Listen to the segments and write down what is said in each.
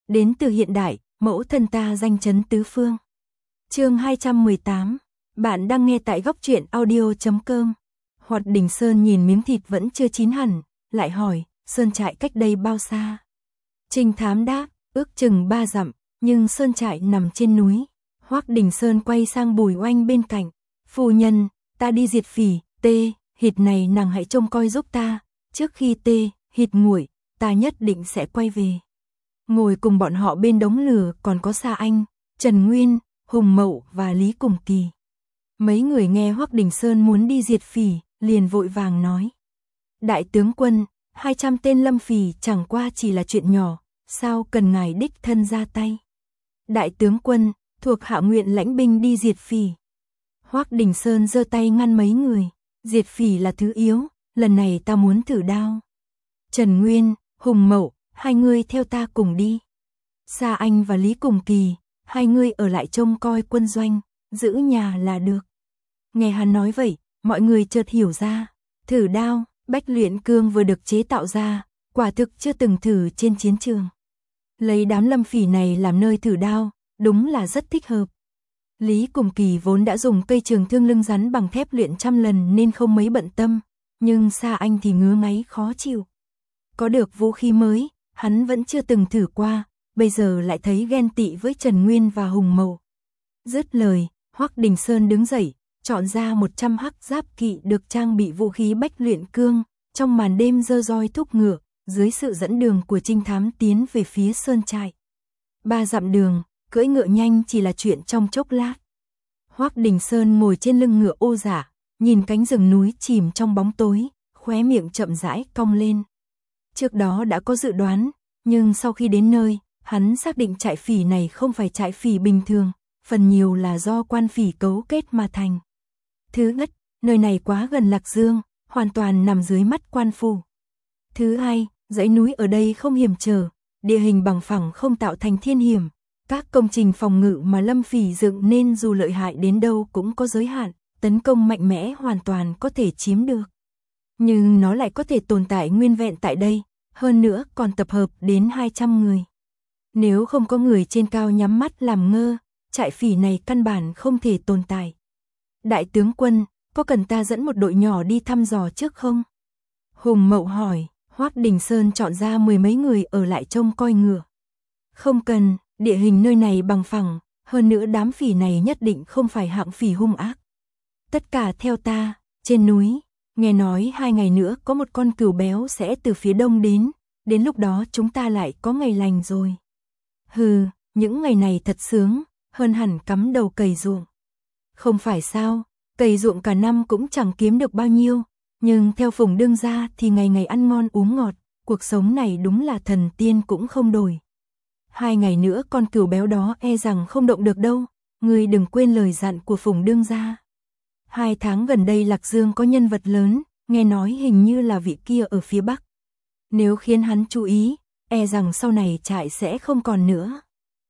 đến từ hiện đại, mẫu thân ta danh chấn tứ phương. Chương 218. Bạn đang nghe tại góc truyện audio.com. Hoạt Đình Sơn nhìn miếng thịt vẫn chưa chín hẳn, lại hỏi, sơn trại cách đây bao xa? Trinh Thám đáp, ước chừng 3 dặm, nhưng sơn trại nằm trên núi. Hoắc Đình Sơn quay sang Bùi Oanh bên cạnh, phu nhân, ta đi diệt phỉ, hịt này nàng hãy trông coi giúp ta, trước khi hịt nguội, ta nhất định sẽ quay về. Ngồi cùng bọn họ bên đống lửa còn có Sa Anh, Trần Nguyên, Hùng Mậu và Lý Cùng Kỳ. Mấy người nghe Hoắc Đình Sơn muốn đi diệt phỉ, liền vội vàng nói. Đại tướng quân, 200 tên lâm phỉ chẳng qua chỉ là chuyện nhỏ, sao cần ngài đích thân ra tay? Đại tướng quân, thuộc hạ nguyện lãnh binh đi diệt phỉ. Hoắc Đình Sơn giơ tay ngăn mấy người, diệt phỉ là thứ yếu, lần này ta muốn thử đao. Trần Nguyên, Hùng Mậu, hai người theo ta cùng đi. Sa Anh và Lý Cùng Kỳ, hai người ở lại trông coi quân doanh, giữ nhà là được. Nghe hắn nói vậy, mọi người chợt hiểu ra, thử đao, bách luyện cương vừa được chế tạo ra, quả thực chưa từng thử trên chiến trường. Lấy đám lâm phỉ này làm nơi thử đao, đúng là rất thích hợp. Lý Cùng Kỳ vốn đã dùng cây trường thương lưng rắn bằng thép luyện trăm lần nên không mấy bận tâm, nhưng Sa Anh thì ngứa ngáy khó chịu. Có được vũ khí mới, hắn vẫn chưa từng thử qua, bây giờ lại thấy ghen tị với Trần Nguyên và Hùng Mậu. Dứt lời, Hoắc Đình Sơn đứng dậy, chọn ra 100 hắc giáp kỵ được trang bị vũ khí bách luyện cương, trong màn đêm giơ roi thúc ngựa, dưới sự dẫn đường của trinh thám tiến về phía sơn trại. 3 dặm đường, cưỡi ngựa nhanh chỉ là chuyện trong chốc lát. Hoắc Đình Sơn ngồi trên lưng ngựa ô giả, nhìn cánh rừng núi chìm trong bóng tối, khóe miệng chậm rãi cong lên. Trước đó đã có dự đoán, nhưng sau khi đến nơi, hắn xác định trại phỉ này không phải trại phỉ bình thường, phần nhiều là do quan phỉ cấu kết mà thành. Thứ nhất, nơi này quá gần Lạc Dương, hoàn toàn nằm dưới mắt quan phủ. Thứ hai, dãy núi ở đây không hiểm trở, địa hình bằng phẳng không tạo thành thiên hiểm. Các công trình phòng ngự mà lâm phỉ dựng nên dù lợi hại đến đâu cũng có giới hạn, tấn công mạnh mẽ hoàn toàn có thể chiếm được. Nhưng nó lại có thể tồn tại nguyên vẹn tại đây, hơn nữa còn tập hợp đến 200 người. Nếu không có người trên cao nhắm mắt làm ngơ, trại phỉ này căn bản không thể tồn tại. Đại tướng quân, có cần ta dẫn một đội nhỏ đi thăm dò trước không? Hùng Mậu hỏi. Hoắc Đình Sơn chọn ra 10 mấy người ở lại trông coi ngựa. Không cần, địa hình nơi này bằng phẳng, hơn nữa đám phỉ này nhất định không phải hạng phỉ hung ác. Tất cả theo ta, trên núi, nghe nói 2 ngày nữa có một con cừu béo sẽ từ phía đông đến lúc đó chúng ta lại có ngày lành rồi. Hừ, những ngày này thật sướng, hơn hẳn cắm đầu cày ruộng. Không phải sao, cày ruộng cả năm cũng chẳng kiếm được bao nhiêu. Nhưng theo Phùng đương gia thì ngày ngày ăn ngon uống ngọt, cuộc sống này đúng là thần tiên cũng không đổi. 2 ngày nữa con cừu béo đó e rằng không động được đâu, ngươi đừng quên lời dặn của Phùng đương gia. 2 tháng gần đây Lạc Dương có nhân vật lớn, nghe nói hình như là vị kia ở phía Bắc. Nếu khiến hắn chú ý, e rằng sau này trại sẽ không còn nữa.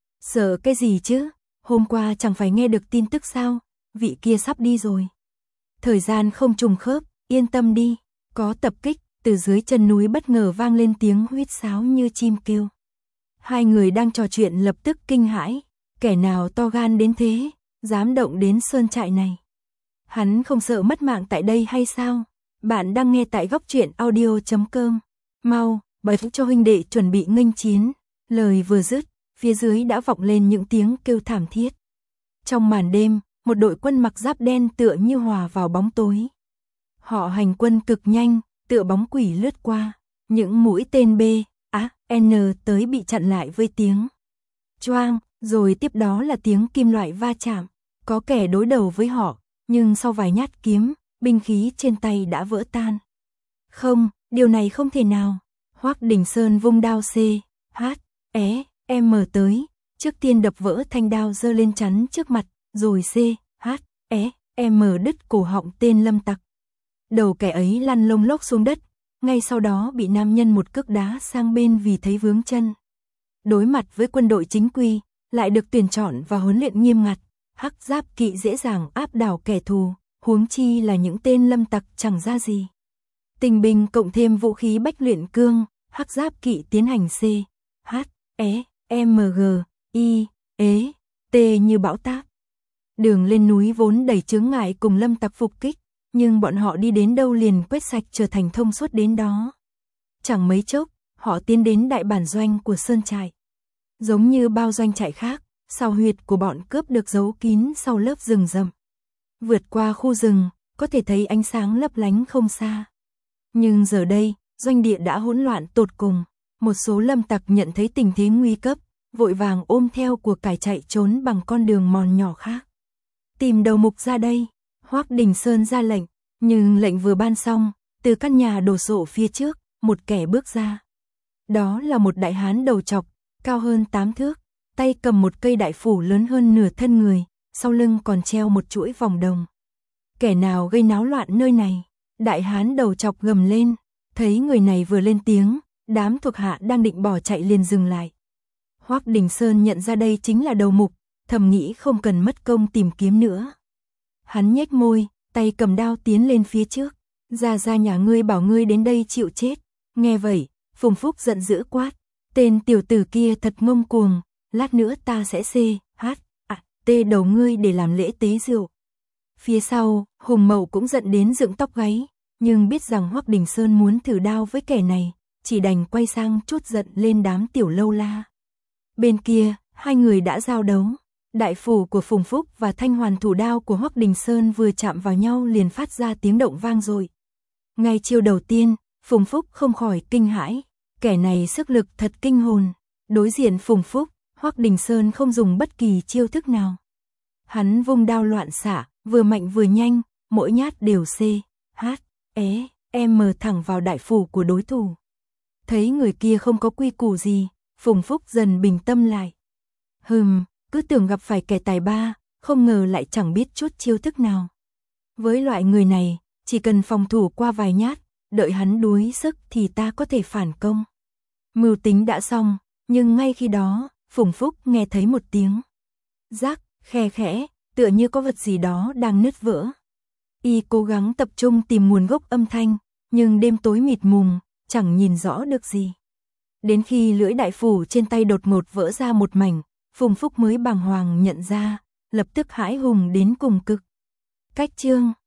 Sợ cái gì chứ, hôm qua chẳng phải nghe được tin tức sao, vị kia sắp đi rồi. Thời gian không trùng khớp. Yên tâm đi, có tập kích, từ dưới chân núi bất ngờ vang lên tiếng huýt sáo như chim kêu. Hai người đang trò chuyện lập tức kinh hãi, kẻ nào to gan đến thế, dám động đến sơn trại này. Hắn không sợ mất mạng tại đây hay sao? Bạn đang nghe tại góc truyện audio.com. Mau, bật cho huynh đệ chuẩn bị nghênh chiến. Lời vừa dứt, phía dưới đã vọng lên những tiếng kêu thảm thiết. Trong màn đêm, một đội quân mặc giáp đen tựa như hòa vào bóng tối. Họ hành quân cực nhanh, tựa bóng quỷ lướt qua, những mũi tên B, A, N tới bị chặn lại với tiếng choang, rồi tiếp đó là tiếng kim loại va chạm. Có kẻ đối đầu với họ, nhưng sau vài nhát kiếm, binh khí trên tay đã vỡ tan. Không, điều này không thể nào. Hoắc Đình Sơn vung đao C, H, E, M tới, trước tiên đập vỡ thanh đao giơ lên chắn trước mặt, rồi C, H, E, M đứt cổ họng tên lâm tặc. Đầu kẻ ấy lăn lông lốc xuống đất, ngay sau đó bị nam nhân một cước đá sang bên vì thấy vướng chân. Đối mặt với quân đội chính quy, lại được tuyển chọn và huấn luyện nghiêm ngặt, hắc giáp kỵ dễ dàng áp đảo kẻ thù, huống chi là những tên lâm tặc chẳng ra gì. Tình binh cộng thêm vũ khí bách luyện cương, hắc giáp kỵ tiến hành C, H, E, MGI, ế, T như bão táp. Đường lên núi vốn đầy chướng ngại cùng lâm tặc phục kích, nhưng bọn họ đi đến đâu liền quét sạch trở thành thông suốt đến đó. Chẳng mấy chốc, họ tiến đến đại bản doanh của sơn trại. Giống như bao doanh trại khác, sao huyệt của bọn cướp được giấu kín sau lớp rừng rậm. Vượt qua khu rừng, có thể thấy ánh sáng lấp lánh không xa. Nhưng giờ đây, doanh địa đã hỗn loạn tột cùng. Một số lâm tặc nhận thấy tình thế nguy cấp, vội vàng ôm theo của cải chạy trốn bằng con đường mòn nhỏ khác. Tìm đầu mục ra đây, Hoắc Đình Sơn ra lệnh, nhưng lệnh vừa ban xong, từ căn nhà đổ sộ phía trước, một kẻ bước ra. Đó là một đại hán đầu trọc, cao hơn 8 thước, tay cầm một cây đại phủ lớn hơn nửa thân người, sau lưng còn treo một chuỗi vòng đồng. Kẻ nào gây náo loạn nơi này? Đại hán đầu trọc gầm lên, thấy người này vừa lên tiếng, đám thuộc hạ đang định bỏ chạy liền dừng lại. Hoắc Đình Sơn nhận ra đây chính là đầu mục, thầm nghĩ không cần mất công tìm kiếm nữa. Hắn nhếch môi, tay cầm đao tiến lên phía trước. Ra nhà ngươi bảo ngươi đến đây chịu chết. Nghe vậy, Phùng Phúc giận dữ quát. Tên tiểu tử kia thật ngông cuồng, lát nữa ta sẽ tê đầu ngươi để làm lễ tế rượu. Phía sau, Hùng Mậu cũng giận đến dựng tóc gáy, nhưng biết rằng Hoắc Đình Sơn muốn thử đao với kẻ này, chỉ đành quay sang trút giận lên đám tiểu lâu la. Bên kia, hai người đã giao đấu. Đại phủ của Phùng Phúc và thanh hoàn thủ đao của Hoắc Đình Sơn vừa chạm vào nhau liền phát ra tiếng động vang dội. Ngay chiêu đầu tiên, Phùng Phúc không khỏi kinh hãi, kẻ này sức lực thật kinh hồn. Đối diện Phùng Phúc, Hoắc Đình Sơn không dùng bất kỳ chiêu thức nào. Hắn vung đao loạn xạ, vừa mạnh vừa nhanh, mỗi nhát đều thẳng vào đại phủ của đối thủ. Thấy người kia không có quy củ gì, Phùng Phúc dần bình tâm lại. Cứ tưởng gặp phải kẻ tài ba, không ngờ lại chẳng biết chút chiêu thức nào. Với loại người này, chỉ cần phòng thủ qua vài nhát, đợi hắn đuối sức thì ta có thể phản công. Mưu tính đã xong, nhưng ngay khi đó, Phùng Phúc nghe thấy một tiếng rắc, khe khẽ, tựa như có vật gì đó đang nứt vỡ. Y cố gắng tập trung tìm nguồn gốc âm thanh, nhưng đêm tối mịt mùng, chẳng nhìn rõ được gì. Đến khi lưỡi đại phủ trên tay đột ngột vỡ ra một mảnh, Phùng Phúc mới bàng hoàng nhận ra, lập tức hãi hùng đến cùng cực. Cách chương